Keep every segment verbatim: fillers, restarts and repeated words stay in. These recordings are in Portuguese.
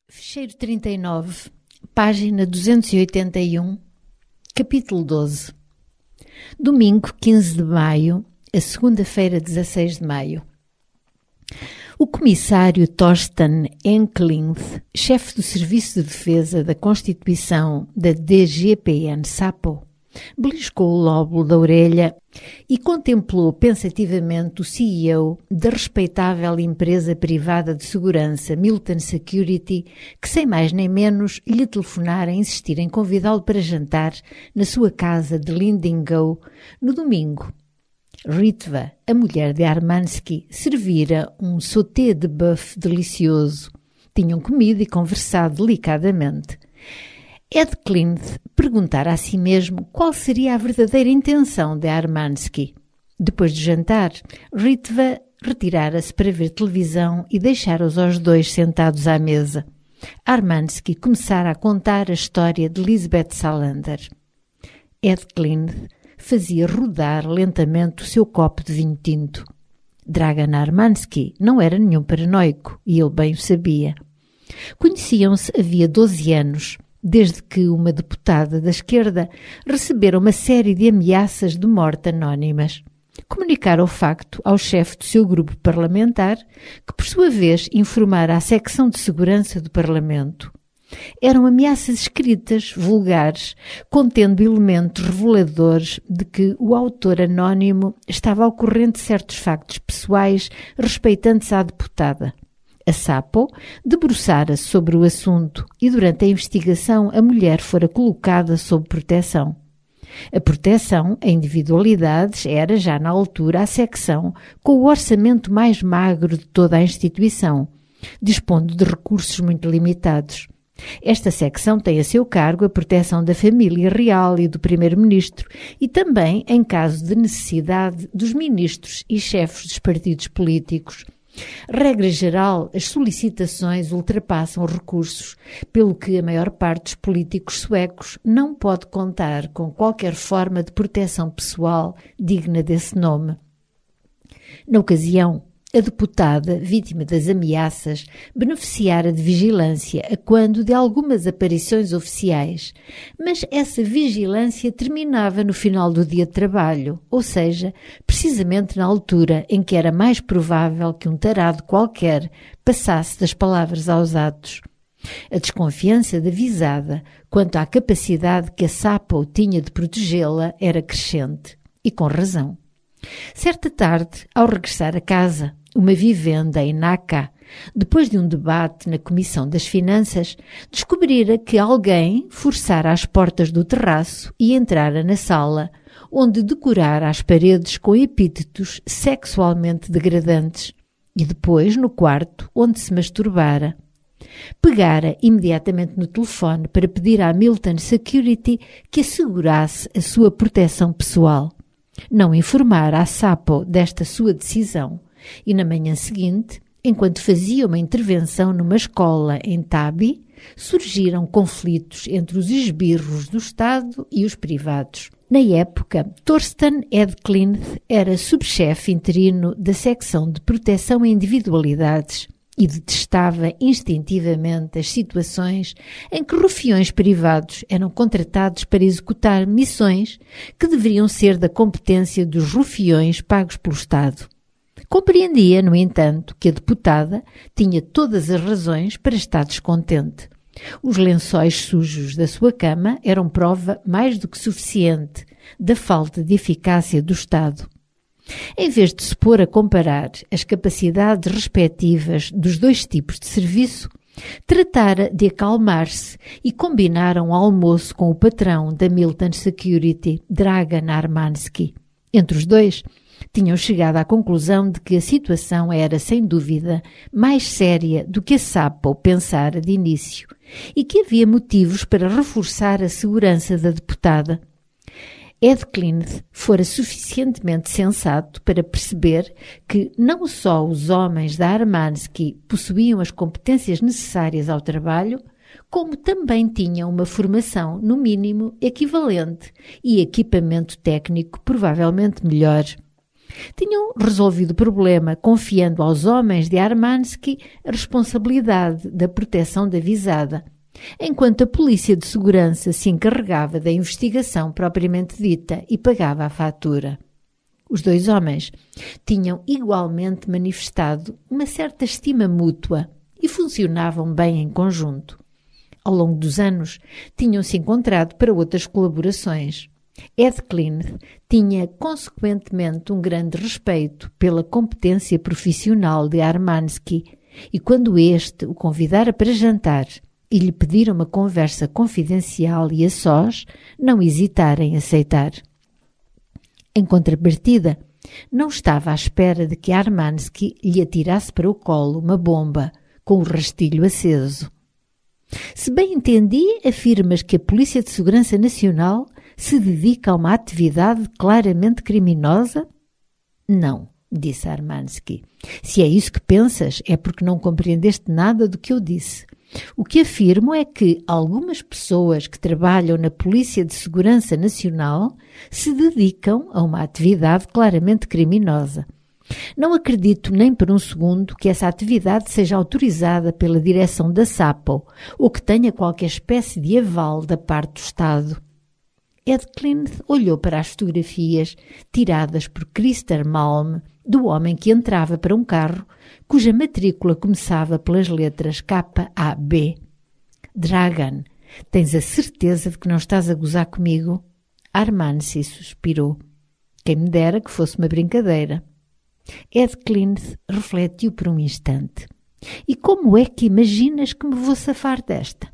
Ficheiro trinta e nove, página duzentos e oitenta e um, capítulo doze. Domingo, quinze de maio, a segunda-feira, dezasseis de maio. O comissário Thorsten Enkelings, chefe do Serviço de Defesa da Constituição da D G P N SAPO, beliscou o lóbulo da orelha e contemplou pensativamente o C E O da respeitável empresa privada de segurança Milton Security, que sem mais nem menos lhe telefonara a insistir em convidá-lo para jantar na sua casa de Lindingo no domingo. Ritva, a mulher de Armansky, servira um sauté de bœuf delicioso. Tinham comido e conversado delicadamente. Enkelings perguntara a si mesmo qual seria a verdadeira intenção de Armansky. Depois do jantar, Ritva retirara-se para ver televisão e deixara-os aos dois sentados à mesa. Armansky começara a contar a história de Lisbeth Salander. Enkelings fazia rodar lentamente o seu copo de vinho tinto. Dragan Armansky não era nenhum paranoico, e ele bem o sabia. Conheciam-se havia doze anos, desde que uma deputada da esquerda recebera uma série de ameaças de morte anónimas. Comunicara o facto ao chefe do seu grupo parlamentar, que por sua vez informara a secção de segurança do Parlamento. Eram ameaças escritas, vulgares, contendo elementos reveladores de que o autor anónimo estava ao corrente de certos factos pessoais respeitantes à deputada. A SAPO debruçara-se sobre o assunto e durante a investigação a mulher fora colocada sob proteção. A proteção a individualidades era já na altura a secção com o orçamento mais magro de toda a instituição, dispondo de recursos muito limitados. Esta secção tem a seu cargo a proteção da família real e do primeiro-ministro e também, em caso de necessidade, dos ministros e chefes dos partidos políticos. Regra geral, as solicitações ultrapassam os recursos, pelo que a maior parte dos políticos suecos não pode contar com qualquer forma de proteção pessoal digna desse nome. Na ocasião, a deputada, vítima das ameaças, beneficiara de vigilância a quando de algumas aparições oficiais, mas essa vigilância terminava no final do dia de trabalho, ou seja, precisamente na altura em que era mais provável que um tarado qualquer passasse das palavras aos atos. A desconfiança da visada quanto à capacidade que a SAPO tinha de protegê-la era crescente, e com razão. Certa tarde, ao regressar a casa, uma vivenda em Nacka, depois de um debate na Comissão das Finanças, descobrira que alguém forçara as portas do terraço e entrara na sala, onde decorara as paredes com epítetos sexualmente degradantes, e depois no quarto, onde se masturbara. Pegara imediatamente no telefone para pedir à Milton Security que assegurasse a sua proteção pessoal. Não informara a SAPO desta sua decisão e na manhã seguinte, enquanto fazia uma intervenção numa escola em Tabi, surgiram conflitos entre os esbirros do Estado e os privados. Na época, Thorsten Enkelings era subchefe interino da secção de proteção a individualidades e detestava instintivamente as situações em que rufiões privados eram contratados para executar missões que deveriam ser da competência dos rufiões pagos pelo Estado. Compreendia, no entanto, que a deputada tinha todas as razões para estar descontente. Os lençóis sujos da sua cama eram prova mais do que suficiente da falta de eficácia do Estado. Em vez de se pôr a comparar as capacidades respectivas dos dois tipos de serviço, tratara de acalmar-se e combinara um almoço com o patrão da Milton Security, Dragan Armansky. Entre os dois, tinham chegado à conclusão de que a situação era, sem dúvida, mais séria do que a SAPO pensara de início e que havia motivos para reforçar a segurança da deputada. Enkelings fora suficientemente sensato para perceber que não só os homens da Armansky possuíam as competências necessárias ao trabalho, como também tinham uma formação, no mínimo, equivalente e equipamento técnico provavelmente melhor. Tinham resolvido o problema confiando aos homens de Armansky a responsabilidade da proteção da visada, enquanto a polícia de segurança se encarregava da investigação propriamente dita e pagava a fatura. Os dois homens tinham igualmente manifestado uma certa estima mútua e funcionavam bem em conjunto. Ao longo dos anos, tinham-se encontrado para outras colaborações. Ed Klint tinha, consequentemente, um grande respeito pela competência profissional de Armansky e quando este o convidara para jantar e lhe pedira uma conversa confidencial e a sós, não hesitara em aceitar. Em contrapartida, não estava à espera de que Armansky lhe atirasse para o colo uma bomba com o rastilho aceso. Se bem entendi, afirmas que a Polícia de Segurança Nacional se dedica a uma atividade claramente criminosa? Não, disse Armansky. Se é isso que pensas, é porque não compreendeste nada do que eu disse. O que afirmo é que algumas pessoas que trabalham na Polícia de Segurança Nacional se dedicam a uma atividade claramente criminosa. Não acredito nem por um segundo que essa atividade seja autorizada pela direção da SAPO ou que tenha qualquer espécie de aval da parte do Estado. Ed Klint olhou para as fotografias tiradas por Christer Malm do homem que entrava para um carro cuja matrícula começava pelas letras K A B. Dragan, tens a certeza de que não estás a gozar comigo? Armansky suspirou. Quem me dera que fosse uma brincadeira. Ed Klint refletiu por um instante. E como é que imaginas que me vou safar desta?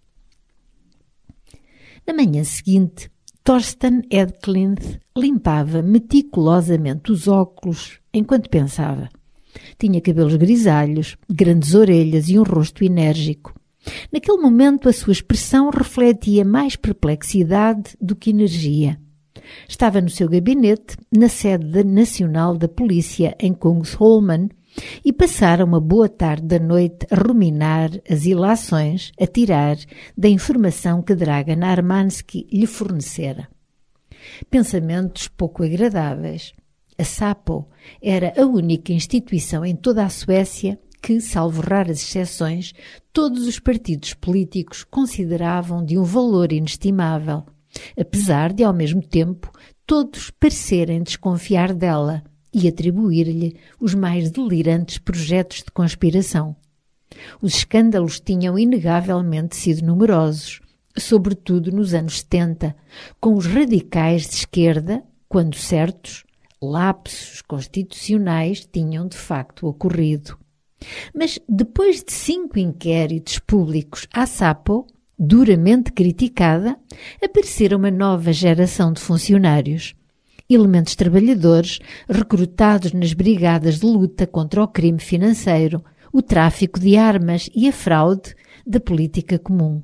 Na manhã seguinte, Thorsten Ed Klint limpava meticulosamente os óculos enquanto pensava. Tinha cabelos grisalhos, grandes orelhas e um rosto enérgico. Naquele momento a sua expressão refletia mais perplexidade do que energia. Estava no seu gabinete, na sede nacional da polícia em Kungsholmen, e passara uma boa tarde da noite a ruminar as ilações a tirar da informação que Dragan Armansky lhe fornecera. Pensamentos pouco agradáveis. A SAPO era a única instituição em toda a Suécia que, salvo raras exceções, todos os partidos políticos consideravam de um valor inestimável, apesar de, ao mesmo tempo, todos parecerem desconfiar dela e atribuir-lhe os mais delirantes projetos de conspiração. Os escândalos tinham inegavelmente sido numerosos, sobretudo nos anos setenta, com os radicais de esquerda, quando certos lapsos constitucionais tinham de facto ocorrido. Mas depois de cinco inquéritos públicos à SAPO, duramente criticada, aparecera uma nova geração de funcionários. Elementos trabalhadores recrutados nas brigadas de luta contra o crime financeiro, o tráfico de armas e a fraude da política comum.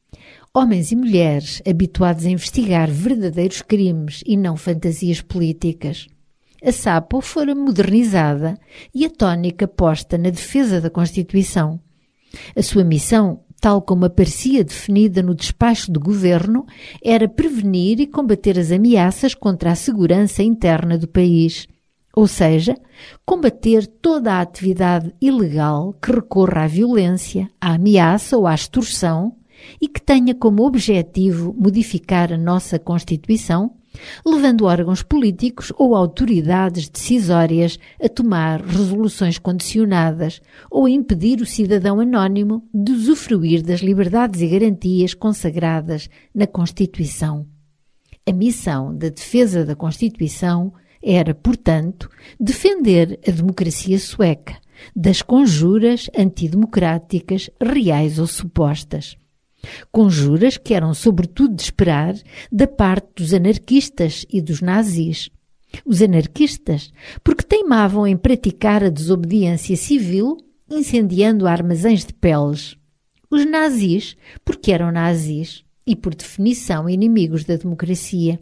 Homens e mulheres habituados a investigar verdadeiros crimes e não fantasias políticas. A SAPO fora modernizada e a tónica posta na defesa da Constituição. A sua missão, tal como aparecia definida no despacho do governo, era prevenir e combater as ameaças contra a segurança interna do país, ou seja, combater toda a atividade ilegal que recorra à violência, à ameaça ou à extorsão e que tenha como objetivo modificar a nossa Constituição, levando órgãos políticos ou autoridades decisórias a tomar resoluções condicionadas ou a impedir o cidadão anónimo de usufruir das liberdades e garantias consagradas na Constituição. A missão da defesa da Constituição era, portanto, defender a democracia sueca das conjuras antidemocráticas reais ou supostas. Conjuras que eram sobretudo de esperar da parte dos anarquistas e dos nazis. Os anarquistas, porque teimavam em praticar a desobediência civil, incendiando armazéns de peles. Os nazis, porque eram nazis e, por definição, inimigos da democracia.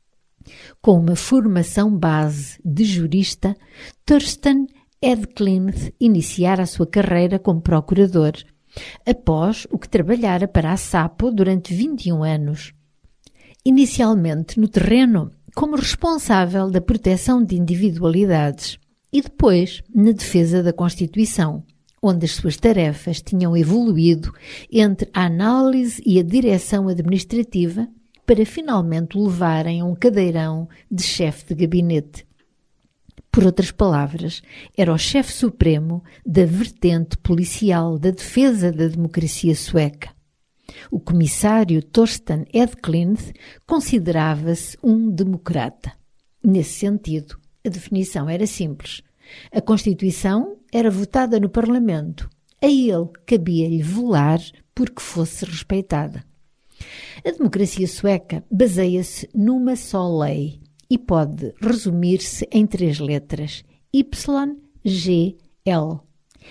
Com uma formação base de jurista, Thorsten Ed Klint iniciara a sua carreira como procurador, após o que trabalhara para a SAPO durante vinte e um anos. Inicialmente no terreno, como responsável da proteção de individualidades e depois na defesa da Constituição, onde as suas tarefas tinham evoluído entre a análise e a direção administrativa para finalmente o levarem a um cadeirão de chefe de gabinete. Por outras palavras, era o chefe supremo da vertente policial da defesa da democracia sueca. O comissário Torsten Edklint considerava-se um democrata. Nesse sentido, a definição era simples. A Constituição era votada no Parlamento. A ele cabia-lhe velar por que fosse respeitada. A democracia sueca baseia-se numa só lei e pode resumir-se em três letras: Y G L.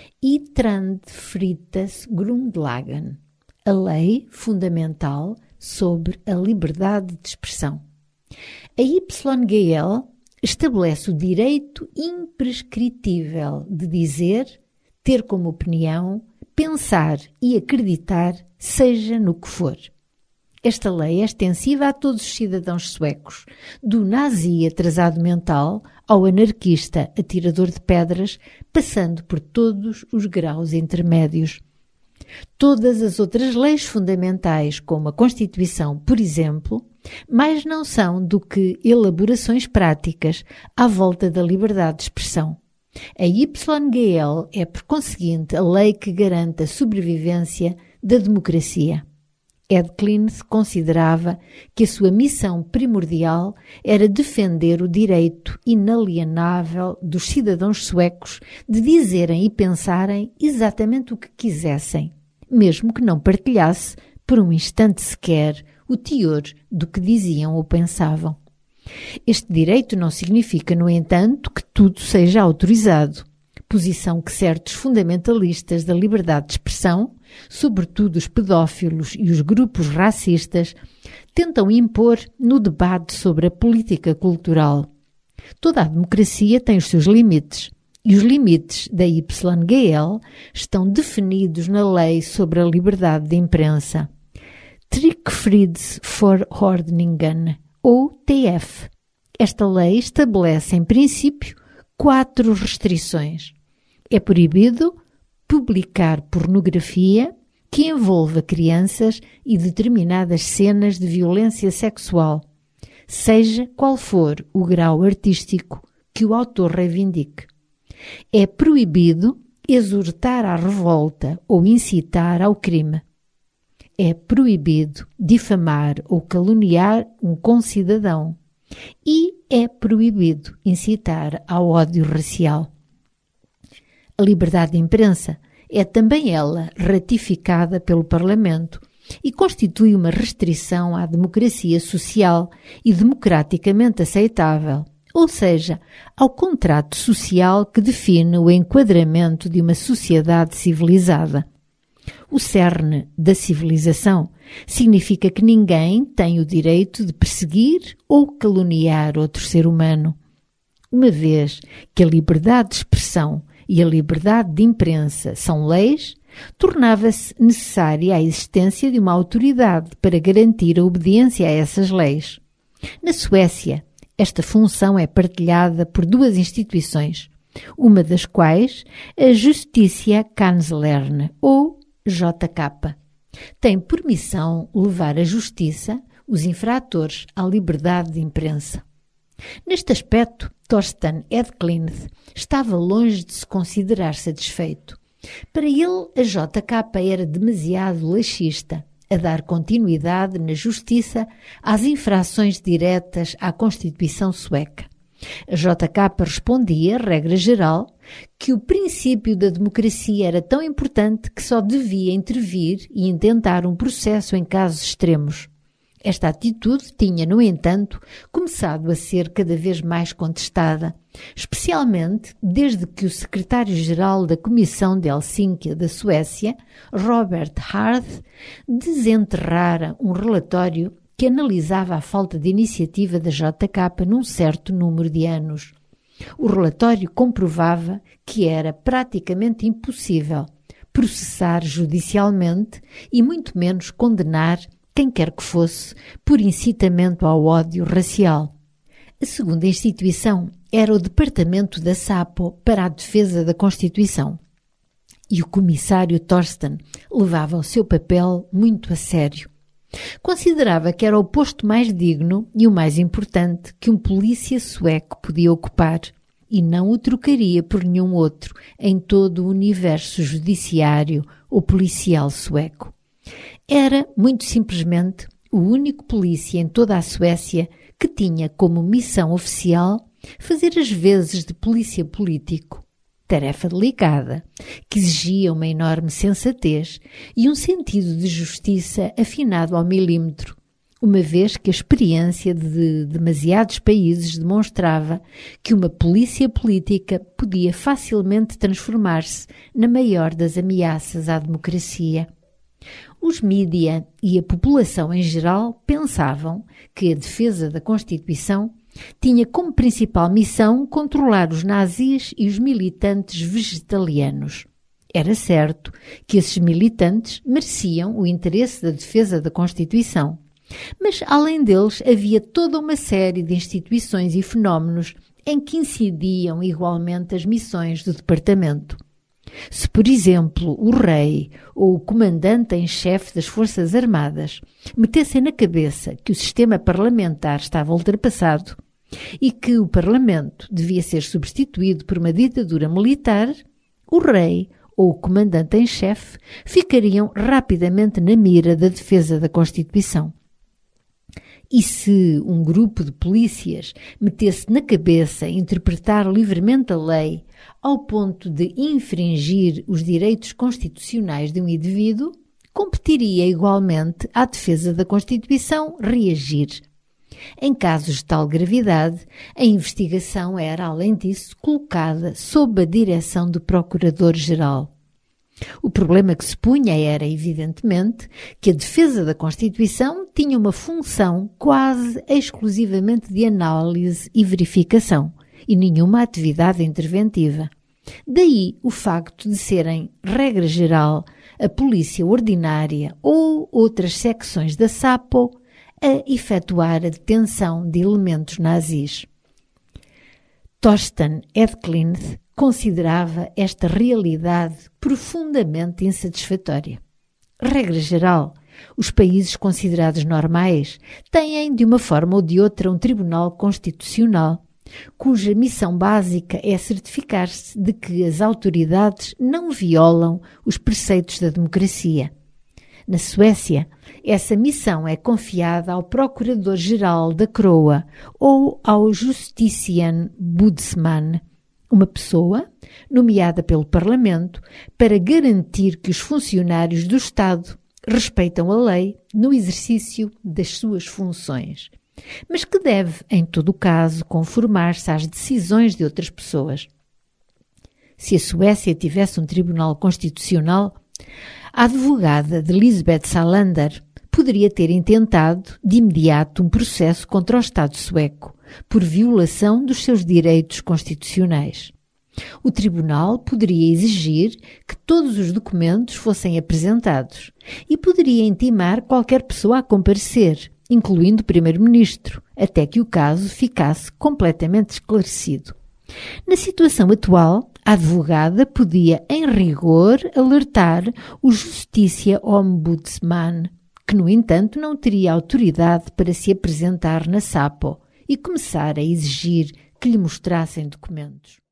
Yttrandefrihetsgrundlagen, a lei fundamental sobre a liberdade de expressão. A Y G L estabelece o direito imprescritível de dizer, ter como opinião, pensar e acreditar, seja no que for. Esta lei é extensiva a todos os cidadãos suecos, do nazi atrasado mental ao anarquista atirador de pedras, passando por todos os graus intermédios. Todas as outras leis fundamentais, como a Constituição, por exemplo, mais não são do que elaborações práticas à volta da liberdade de expressão. A Y G L é, por conseguinte, a lei que garante a sobrevivência da democracia. Edklint considerava que a sua missão primordial era defender o direito inalienável dos cidadãos suecos de dizerem e pensarem exatamente o que quisessem, mesmo que não partilhasse, por um instante sequer, o teor do que diziam ou pensavam. Este direito não significa, no entanto, que tudo seja autorizado, posição que certos fundamentalistas da liberdade de expressão, sobretudo os pedófilos e os grupos racistas, tentam impor no debate sobre a política cultural. Toda a democracia tem os seus limites, e os limites da Y G L estão definidos na Lei sobre a Liberdade de Imprensa, Tryckfrihetsförordningen, ou T F. Esta lei estabelece, em princípio, quatro restrições. É proibido publicar pornografia que envolva crianças e determinadas cenas de violência sexual, seja qual for o grau artístico que o autor reivindique. É proibido exortar à revolta ou incitar ao crime. É proibido difamar ou caluniar um concidadão. E é proibido incitar ao ódio racial. A liberdade de imprensa é também ela ratificada pelo Parlamento e constitui uma restrição à democracia social e democraticamente aceitável, ou seja, ao contrato social que define o enquadramento de uma sociedade civilizada. O cerne da civilização significa que ninguém tem o direito de perseguir ou caluniar outro ser humano. Uma vez que a liberdade de expressão e a liberdade de imprensa são leis, tornava-se necessária a existência de uma autoridade para garantir a obediência a essas leis. Na Suécia, esta função é partilhada por duas instituições, uma das quais a Justitiekanslern, ou J K. Tem por missão levar à justiça os infratores à liberdade de imprensa. Neste aspecto, Torsten Edklint estava longe de se considerar satisfeito. Para ele, a J K era demasiado laxista, a dar continuidade na justiça às infrações diretas à Constituição sueca. A J K respondia, regra geral, que o princípio da democracia era tão importante que só devia intervir e intentar um processo em casos extremos. Esta atitude tinha, no entanto, começado a ser cada vez mais contestada, especialmente desde que o secretário-geral da Comissão de Helsínquia da Suécia, Robert Hard, desenterrara um relatório que analisava a falta de iniciativa da J K num certo número de anos. O relatório comprovava que era praticamente impossível processar judicialmente e muito menos condenar quem quer que fosse por incitamento ao ódio racial. A segunda instituição era o Departamento da Sapo para a Defesa da Constituição. E o comissário Thorsten levava o seu papel muito a sério. Considerava que era o posto mais digno e o mais importante que um polícia sueco podia ocupar e não o trocaria por nenhum outro em todo o universo judiciário ou policial sueco. Era, muito simplesmente, o único polícia em toda a Suécia que tinha como missão oficial fazer as vezes de polícia político. Tarefa delicada, que exigia uma enorme sensatez e um sentido de justiça afinado ao milímetro, uma vez que a experiência de demasiados países demonstrava que uma polícia política podia facilmente transformar-se na maior das ameaças à democracia. Os mídia e a população em geral pensavam que a defesa da Constituição tinha como principal missão controlar os nazis e os militantes vegetarianos. Era certo que esses militantes mereciam o interesse da defesa da Constituição, mas além deles havia toda uma série de instituições e fenómenos em que incidiam igualmente as missões do departamento. Se, por exemplo, o rei ou o comandante em chefe das Forças Armadas metessem na cabeça que o sistema parlamentar estava ultrapassado e que o parlamento devia ser substituído por uma ditadura militar, o rei ou o comandante em chefe ficariam rapidamente na mira da defesa da Constituição. E se um grupo de polícias metesse na cabeça interpretar livremente a lei ao ponto de infringir os direitos constitucionais de um indivíduo, competiria igualmente à defesa da Constituição reagir. Em casos de tal gravidade, a investigação era, além disso, colocada sob a direção do Procurador-Geral. O problema que se punha era, evidentemente, que a defesa da Constituição tinha uma função quase exclusivamente de análise e verificação, e nenhuma atividade interventiva. Daí o facto de serem, regra geral, a polícia ordinária ou outras secções da Sapo a efetuar a detenção de elementos nazis. Thorsten Edklint considerava esta realidade profundamente insatisfatória. Regra geral, os países considerados normais têm, de uma forma ou de outra, um tribunal constitucional, cuja missão básica é certificar-se de que as autoridades não violam os preceitos da democracia. Na Suécia, essa missão é confiada ao Procurador-Geral da Coroa ou ao Justitieombudsman, uma pessoa nomeada pelo Parlamento para garantir que os funcionários do Estado respeitam a lei no exercício das suas funções, mas que deve, em todo o caso, conformar-se às decisões de outras pessoas. Se a Suécia tivesse um tribunal constitucional, a advogada de Lisbeth Salander poderia ter intentado de imediato um processo contra o Estado sueco por violação dos seus direitos constitucionais. O tribunal poderia exigir que todos os documentos fossem apresentados e poderia intimar qualquer pessoa a comparecer, incluindo o primeiro-ministro, até que o caso ficasse completamente esclarecido. Na situação atual, a advogada podia, em rigor, alertar o Justitieombudsman, que, no entanto, não teria autoridade para se apresentar na Sapo e começar a exigir que lhe mostrassem documentos.